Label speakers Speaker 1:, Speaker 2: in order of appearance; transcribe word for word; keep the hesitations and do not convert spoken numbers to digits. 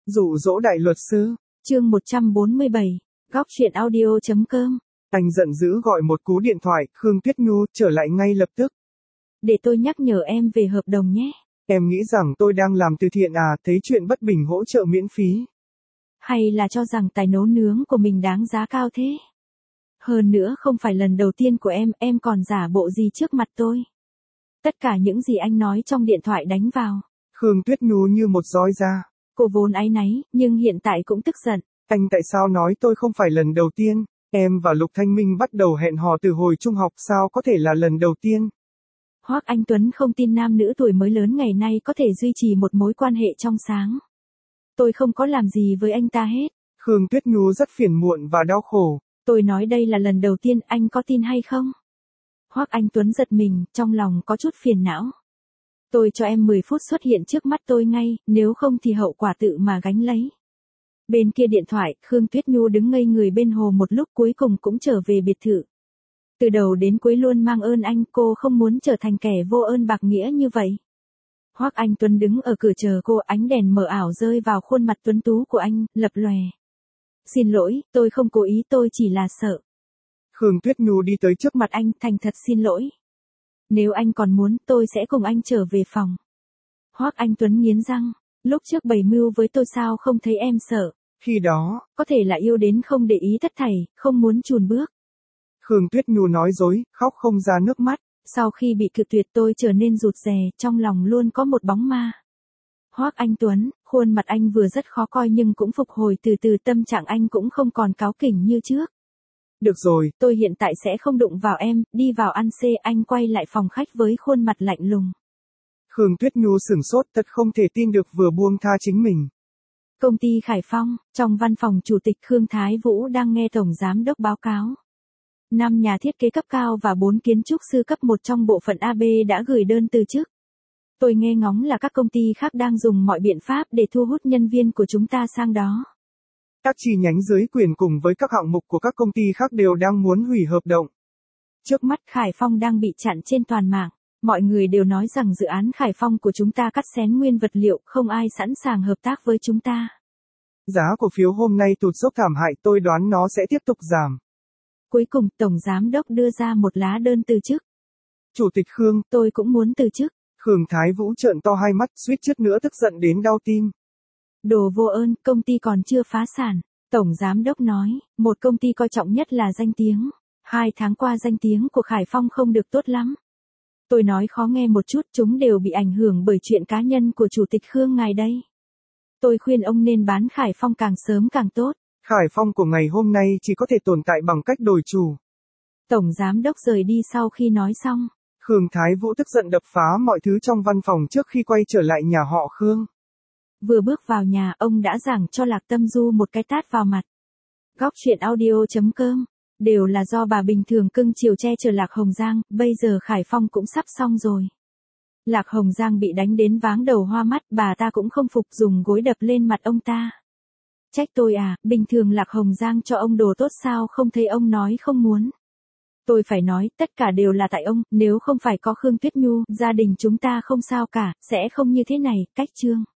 Speaker 1: Dụ dỗ đại luật sư.
Speaker 2: Chương một trăm bốn mươi bảy, góc truyện audio chấm com.
Speaker 1: Anh giận dữ gọi một cú điện thoại, Khương Tuyết Nhu trở lại ngay lập tức.
Speaker 2: Để tôi nhắc nhở em về hợp đồng nhé.
Speaker 1: Em nghĩ rằng tôi đang làm từ thiện à, thấy chuyện bất bình hỗ trợ miễn phí.
Speaker 2: Hay là cho rằng tài nấu nướng của mình đáng giá cao thế? Hơn nữa không phải lần đầu tiên của em, em còn giả bộ gì trước mặt tôi. Tất cả những gì anh nói trong điện thoại đánh vào.
Speaker 1: Khương Tuyết Nhu như một roi da.
Speaker 2: Cô vốn áy náy, nhưng hiện tại cũng tức giận.
Speaker 1: Anh tại sao nói tôi không phải lần đầu tiên? Em và Lục Thanh Minh bắt đầu hẹn hò từ hồi trung học, sao có thể là lần đầu tiên?
Speaker 2: Hoắc Anh Tuấn không tin nam nữ tuổi mới lớn ngày nay có thể duy trì một mối quan hệ trong sáng. Tôi không có làm gì với anh ta hết.
Speaker 1: Khương Tuyết Nhu rất phiền muộn và đau khổ.
Speaker 2: Tôi nói đây là lần đầu tiên, anh có tin hay không? Hoắc Anh Tuấn giật mình, trong lòng có chút phiền não. Tôi cho em mười phút xuất hiện trước mắt tôi ngay, nếu không thì hậu quả tự mà gánh lấy. Bên kia điện thoại, Khương Tuyết Nhu đứng ngây người bên hồ một lúc, cuối cùng cũng trở về biệt thự. Từ đầu đến cuối luôn mang ơn anh, cô không muốn trở thành kẻ vô ơn bạc nghĩa như vậy. Hoắc Anh Tuấn đứng ở cửa chờ cô, ánh đèn mờ ảo rơi vào khuôn mặt tuấn tú của anh, lập lòe. Xin lỗi, tôi không cố ý, tôi chỉ là sợ.
Speaker 1: Khương Tuyết Nhu đi tới trước mặt anh,
Speaker 2: thành thật xin lỗi. Nếu anh còn muốn, tôi sẽ cùng anh trở về phòng. Hoắc Anh Tuấn nghiến răng, lúc trước bày mưu với tôi sao không thấy em sợ.
Speaker 1: Khi đó,
Speaker 2: có thể là yêu đến không để ý tất thảy, không muốn chùn bước.
Speaker 1: Khương Tuyết Nhu nói dối, khóc không ra nước mắt.
Speaker 2: Sau khi bị cự tuyệt tôi trở nên rụt rè, trong lòng luôn có một bóng ma. Hoắc Anh Tuấn, khuôn mặt anh vừa rất khó coi nhưng cũng phục hồi từ từ, tâm trạng anh cũng không còn cáu kỉnh như trước.
Speaker 1: Được rồi,
Speaker 2: tôi hiện tại sẽ không đụng vào em, đi vào ăn xê. Anh quay lại phòng khách với khuôn mặt lạnh lùng.
Speaker 1: Khương Tuyết Nhu sửng sốt, thật không thể tin được vừa buông tha chính mình.
Speaker 2: Công ty Khải Phong, trong văn phòng chủ tịch Khương Thái Vũ đang nghe tổng giám đốc báo cáo. Năm nhà thiết kế cấp cao và bốn kiến trúc sư cấp một trong bộ phận a bê đã gửi đơn từ chức. Tôi nghe ngóng là các công ty khác đang dùng mọi biện pháp để thu hút nhân viên của chúng ta sang đó.
Speaker 1: Các chi nhánh dưới quyền cùng với các hạng mục của các công ty khác đều đang muốn hủy hợp đồng.
Speaker 2: Trước mắt Khải Phong đang bị chặn trên toàn mạng. Mọi người đều nói rằng dự án Khải Phong của chúng ta cắt xén nguyên vật liệu, không ai sẵn sàng hợp tác với chúng ta.
Speaker 1: Giá cổ phiếu hôm nay tụt dốc thảm hại, tôi đoán nó sẽ tiếp tục giảm.
Speaker 2: Cuối cùng, Tổng Giám đốc đưa ra một lá đơn từ chức.
Speaker 1: Chủ tịch Khương,
Speaker 2: tôi cũng muốn từ chức.
Speaker 1: Khương Thái Vũ trợn to hai mắt, suýt chút nữa tức giận đến đau tim.
Speaker 2: Đồ vô ơn, công ty còn chưa phá sản. Tổng Giám đốc nói, một công ty coi trọng nhất là danh tiếng. Hai tháng qua danh tiếng của Khải Phong không được tốt lắm. Tôi nói khó nghe một chút, chúng đều bị ảnh hưởng bởi chuyện cá nhân của Chủ tịch Khương ngài đây. Tôi khuyên ông nên bán Khải Phong càng sớm càng tốt.
Speaker 1: Khải Phong của ngày hôm nay chỉ có thể tồn tại bằng cách đổi chủ.
Speaker 2: Tổng Giám đốc rời đi sau khi nói xong.
Speaker 1: Khương Thái Vũ tức giận đập phá mọi thứ trong văn phòng trước khi quay trở lại nhà họ Khương.
Speaker 2: Vừa bước vào nhà, ông đã giằng cho Lạc Tâm Du một cái tát vào mặt. Góc truyện audio chấm com. Đều là do bà bình thường cưng chiều che chở Lạc Hồng Giang, bây giờ Khải Phong cũng sắp xong rồi. Lạc Hồng Giang bị đánh đến váng đầu hoa mắt, bà ta cũng không phục, dùng gối đập lên mặt ông ta. Trách tôi à, bình thường Lạc Hồng Giang cho ông đồ tốt sao không thấy ông nói không muốn. Tôi phải nói, tất cả đều là tại ông, nếu không phải có Khương Tuyết Nhu, gia đình chúng ta không sao cả, sẽ không như thế này. Cách chương.